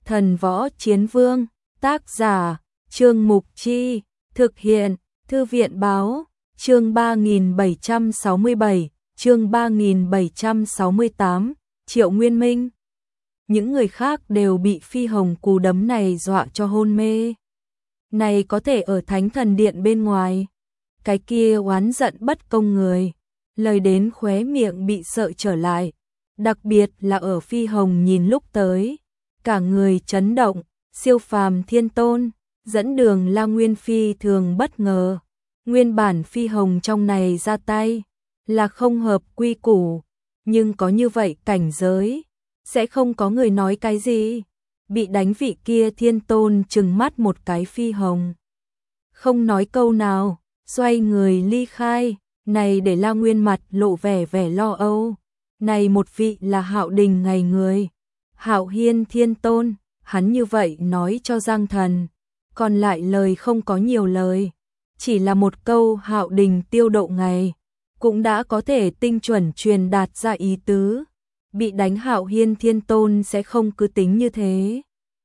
Thần võ chiến vương, tác giả, Trương Mục Chi, thực hiện, Thư viện báo, chương 3767, chương 3768, Triệu Nguyên Minh. Những người khác đều bị Phi Hồng cú đấm này dọa cho hôn mê. Này có thể ở Thánh Thần Điện bên ngoài. Cái kia oán giận bất công người, lời đến khóe miệng bị sợi trở lại. Đặc biệt là ở Phi Hồng nhìn lúc tới, cả người chấn động, siêu phàm thiên tôn, dẫn đường La Nguyên phi thường bất ngờ. Nguyên bản Phi Hồng trong này ra tay là không hợp quy củ, nhưng có như vậy cảnh giới, sẽ không có người nói cái gì. Bị đánh vị kia thiên tôn trừng mắt một cái Phi Hồng, không nói câu nào, xoay người ly khai. Này để La Nguyên mặt lộ vẻ lo âu. Này một vị là Hạo Đình ngày người, Hạo Hiên thiên tôn, hắn như vậy nói cho Giang Thần, còn lại lời không có nhiều lời, chỉ là một câu Hạo Đình tiêu độ ngày, cũng đã có thể tinh chuẩn truyền đạt ra ý tứ. Bị đánh Hạo Hiên thiên tôn sẽ không cứ tính như thế.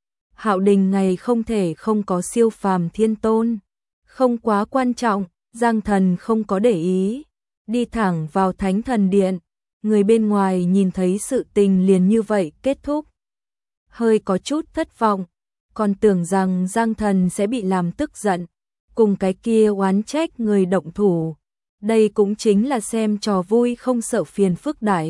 Hạo Đình ngày không thể không có siêu phàm thiên tôn, không quá quan trọng. Giang Thần không có để ý, đi thẳng vào Thánh Thần Điện. Người bên ngoài nhìn thấy sự tình liền như vậy kết thúc, hơi có chút thất vọng, còn tưởng rằng Giang Thần sẽ bị làm tức giận, cùng cái kia oán trách người động thủ. Đây cũng chính là xem trò vui không sợ phiền phức đại.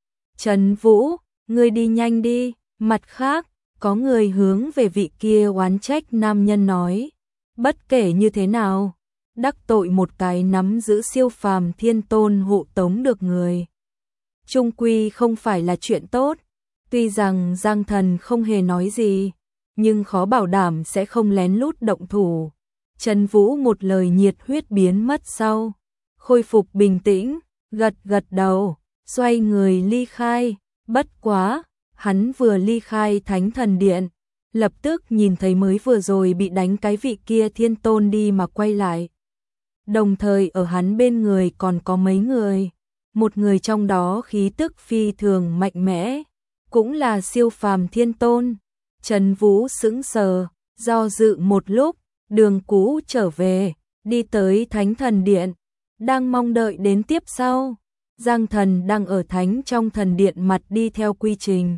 Trần Vũ, ngươi đi nhanh đi. Mặt khác, có người hướng về vị kia oán trách nam nhân nói, bất kể như thế nào, đắc tội một cái nắm giữ siêu phàm thiên tôn hộ tống được người, chung quy không phải là chuyện tốt. Tuy rằng Giang Thần không hề nói gì, nhưng khó bảo đảm sẽ không lén lút động thủ. Trần Vũ một lời nhiệt huyết biến mất sau, khôi phục bình tĩnh, gật đầu, xoay người ly khai. Bất quá, hắn vừa ly khai Thánh Thần Điện, lập tức nhìn thấy mới vừa rồi bị đánh cái vị kia thiên tôn đi mà quay lại. Đồng thời ở hắn bên người còn có mấy người, một người trong đó khí tức phi thường mạnh mẽ, cũng là siêu phàm thiên tôn. Trần Vũ sững sờ, do dự một lúc, đường cũ trở về, đi tới Thánh Thần Điện, đang mong đợi đến tiếp sau. Giang Thần đang ở trong thần điện mặt đi theo quy trình.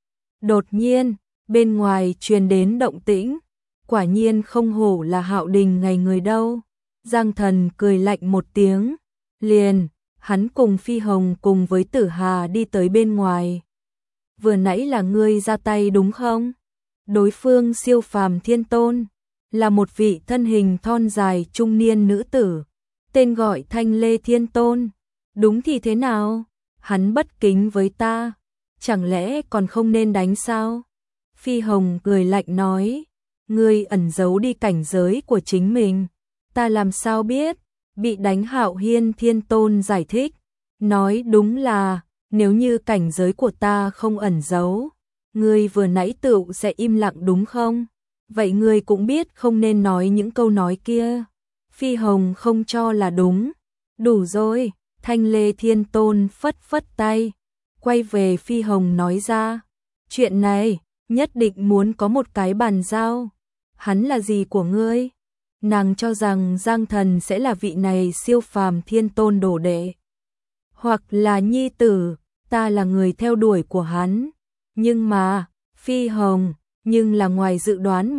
Đột nhiên, bên ngoài truyền đến động tĩnh, quả nhiên không hổ là Hạo Đình ngày người đâu. Giang Thần cười lạnh một tiếng, liền, hắn cùng Phi Hồng cùng với Tử Hà đi tới bên ngoài. Vừa nãy là ngươi ra tay đúng không? Đối phương siêu phàm thiên tôn, là một vị thân hình thon dài trung niên nữ tử, tên gọi Thanh Lê Thiên Tôn. Đúng thì thế nào? Hắn bất kính với ta, chẳng lẽ còn không nên đánh sao? Phi Hồng cười lạnh nói, ngươi ẩn giấu đi cảnh giới của chính mình, ta làm sao biết? Bị đánh Hạo Hiên Thiên Tôn giải thích, nói đúng là, nếu như cảnh giới của ta không ẩn giấu, ngươi vừa nãy tựu sẽ im lặng đúng không? Vậy ngươi cũng biết không nên nói những câu nói kia. Phi Hồng không cho là đúng. Đủ rồi. Thanh Lê Thiên Tôn phất phất tay, quay về Phi Hồng nói ra, chuyện này, nhất định muốn có một cái bàn giao. Hắn là gì của ngươi? Nàng cho rằng Giang Thần sẽ là vị này siêu phàm thiên tôn đồ đệ, hoặc là nhi tử, ta là người theo đuổi của hắn. Nhưng mà, Phi Hồng, nhưng là ngoài dự đoán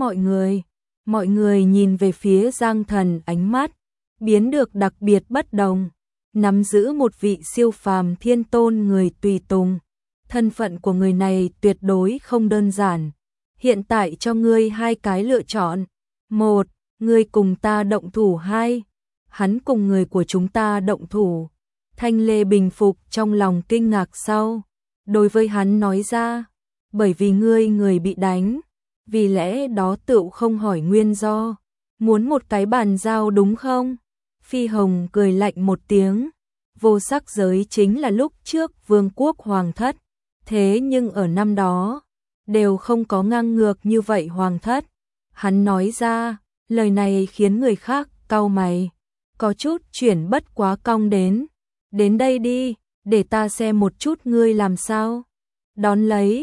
mọi người nhìn về phía Giang Thần ánh mắt, biến được đặc biệt bất đồng. Nắm giữ một vị siêu phàm thiên tôn người tùy tùng, thân phận của người này tuyệt đối không đơn giản. Hiện tại cho ngươi hai cái lựa chọn. Một, ngươi cùng ta động thủ. Hai, hắn cùng người của chúng ta động thủ. Thanh Lê bình phục trong lòng kinh ngạc sau, đối với hắn nói ra, bởi vì ngươi người bị đánh, vì lẽ đó tựu không hỏi nguyên do, muốn một cái bàn giao đúng không? Phi Hồng cười lạnh một tiếng, vô sắc giới chính là lúc trước vương quốc hoàng thất, thế nhưng ở năm đó, đều không có ngang ngược như vậy hoàng thất. Hắn nói ra, lời này khiến người khác cau mày, có chút chuyển bất quá cong đến đây đi, để ta xem một chút ngươi làm sao. Đón lấy,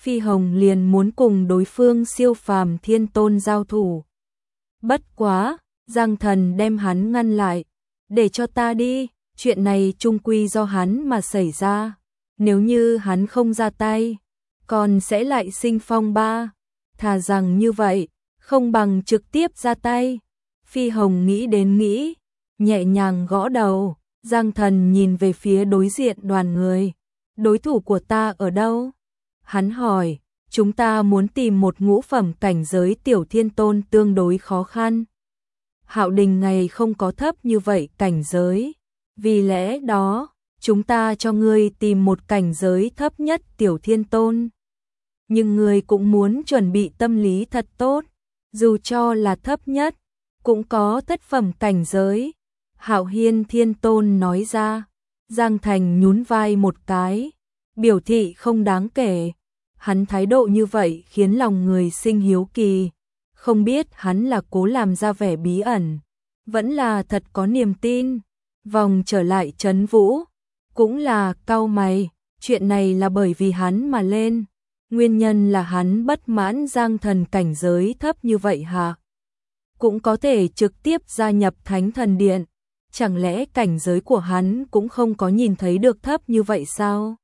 Phi Hồng liền muốn cùng đối phương siêu phàm thiên tôn giao thủ. Bất quá, Giang Thần đem hắn ngăn lại, để cho ta đi, chuyện này chung quy do hắn mà xảy ra, nếu như hắn không ra tay, còn sẽ lại sinh phong ba, thà rằng như vậy, không bằng trực tiếp ra tay. Phi Hồng nghĩ đến nghĩ, nhẹ nhàng gõ đầu, Giang Thần nhìn về phía đối diện đoàn người, đối thủ của ta ở đâu? Hắn hỏi, chúng ta muốn tìm một ngũ phẩm cảnh giới tiểu thiên tôn tương đối khó khăn. Hạo Đình ngày không có thấp như vậy cảnh giới, vì lẽ đó, chúng ta cho ngươi tìm một cảnh giới thấp nhất tiểu thiên tôn. Nhưng ngươi cũng muốn chuẩn bị tâm lý thật tốt, dù cho là thấp nhất, cũng có thất phẩm cảnh giới. Hạo Hiên Thiên Tôn nói ra, Giang Thành nhún vai một cái, biểu thị không đáng kể. Hắn thái độ như vậy khiến lòng người sinh hiếu kỳ, không biết hắn là cố làm ra vẻ bí ẩn, vẫn là thật có niềm tin. Vòng trở lại Trấn Vũ, cũng là cau mày, chuyện này là bởi vì hắn mà lên, nguyên nhân là hắn bất mãn Giang Thần cảnh giới thấp như vậy hả? Cũng có thể trực tiếp gia nhập Thánh Thần Điện, chẳng lẽ cảnh giới của hắn cũng không có nhìn thấy được thấp như vậy sao?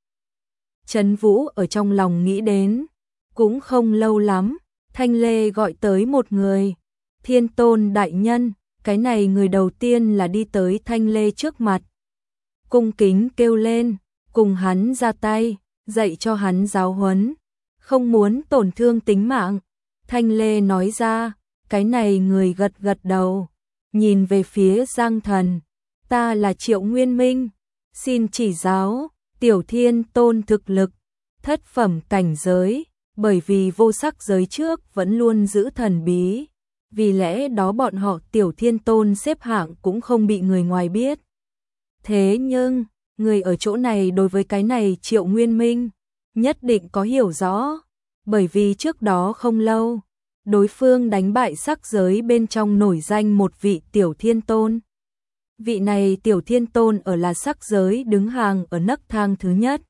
Trấn Vũ ở trong lòng nghĩ đến, cũng không lâu lắm, Thanh Lê gọi tới một người, Thiên Tôn đại nhân, cái này người đầu tiên là đi tới Thanh Lê trước mặt. Cung kính kêu lên, cùng hắn ra tay, dạy cho hắn giáo huấn, không muốn tổn thương tính mạng. Thanh Lê nói ra, cái này người gật gật đầu, nhìn về phía Giang Thần, ta là Triệu Nguyên Minh, xin chỉ giáo, tiểu thiên tôn thực lực, thất phẩm cảnh giới, bởi vì vô sắc giới trước vẫn luôn giữ thần bí, vì lẽ đó bọn họ tiểu thiên tôn xếp hạng cũng không bị người ngoài biết. Thế nhưng, người ở chỗ này đối với cái này Triệu Nguyên Minh, nhất định có hiểu rõ, bởi vì trước đó không lâu, đối phương đánh bại sắc giới bên trong nổi danh một vị tiểu thiên tôn. Vị này tiểu thiên tôn ở là sắc giới đứng hàng ở nấc thang thứ nhất.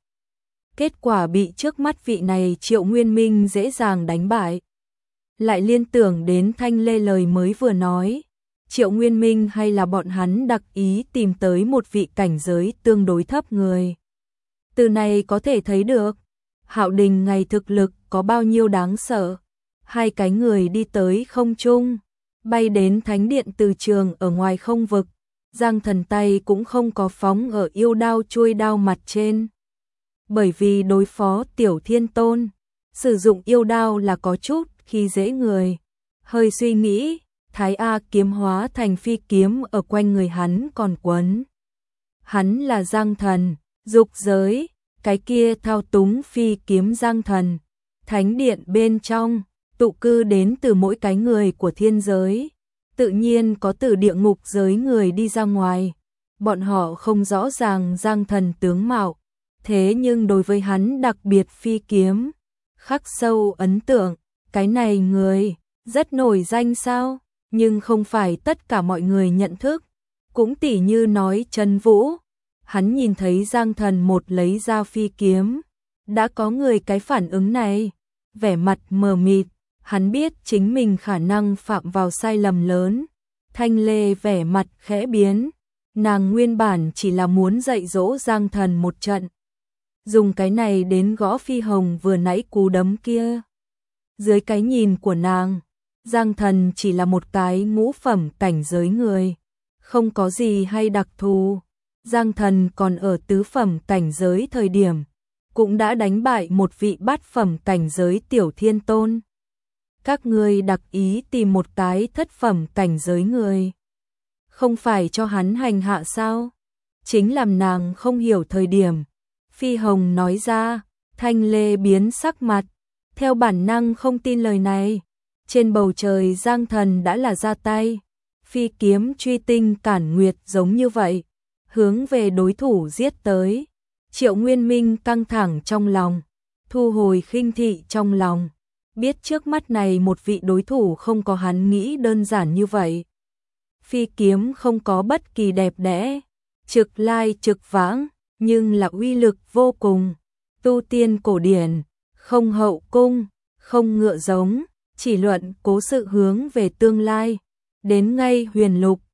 Kết quả bị trước mắt vị này Triệu Nguyên Minh dễ dàng đánh bại. Lại liên tưởng đến Thanh Lê lời mới vừa nói, Triệu Nguyên Minh hay là bọn hắn đặc ý tìm tới một vị cảnh giới tương đối thấp người. Từ này có thể thấy được, Hạo Đình ngày thực lực có bao nhiêu đáng sợ. Hai cái người đi tới không trung, bay đến thánh điện từ trường ở ngoài không vực. Giang Thần tay cũng không có phóng ở yêu đao chuôi đao mặt trên. Bởi vì đối phó tiểu thiên tôn, sử dụng yêu đao là có chút khi dễ người. Hơi suy nghĩ, Thái A kiếm hóa thành phi kiếm ở quanh người hắn còn quấn. Hắn là Giang Thần, dục giới, cái kia thao túng phi kiếm Giang Thần. Thánh điện bên trong, tụ cư đến từ mỗi cái người của thiên giới. Tự nhiên có từ địa ngục giới người đi ra ngoài. Bọn họ không rõ ràng Giang Thần tướng mạo, thế nhưng đối với hắn đặc biệt phi kiếm, khắc sâu ấn tượng. Cái này người, rất nổi danh sao, nhưng không phải tất cả mọi người nhận thức. Cũng tỉ như nói Trấn Vũ, hắn nhìn thấy Giang Thần một lấy ra phi kiếm, đã có người cái phản ứng này, vẻ mặt mờ mịt, hắn biết chính mình khả năng phạm vào sai lầm lớn. Thanh Lê vẻ mặt khẽ biến, nàng nguyên bản chỉ là muốn dạy dỗ Giang Thần một trận, dùng cái này đến gõ Phi Hồng vừa nãy cú đấm kia. Dưới cái nhìn của nàng, Giang Thần chỉ là một cái ngũ phẩm cảnh giới người, không có gì hay đặc thù. Giang Thần còn ở tứ phẩm cảnh giới thời điểm, cũng đã đánh bại một vị bát phẩm cảnh giới tiểu thiên tôn. Các ngươi đặc ý tìm một cái thất phẩm cảnh giới người, không phải cho hắn hành hạ sao? Chính làm nàng không hiểu thời điểm. Phi Hồng nói ra, Thanh Lê biến sắc mặt, theo bản năng không tin lời này. Trên bầu trời Giang Thần đã là ra tay, phi kiếm truy tinh cản nguyệt giống như vậy, hướng về đối thủ giết tới. Triệu Nguyên Minh căng thẳng trong lòng, thu hồi khinh thị trong lòng, biết trước mắt này một vị đối thủ không có hắn nghĩ đơn giản như vậy. Phi kiếm không có bất kỳ đẹp đẽ, trực lai trực vãng, nhưng là uy lực vô cùng. Tu tiên cổ điển, không hậu cung, không ngựa giống, chỉ luận cố sự hướng về tương lai. Đến ngay huyền lục,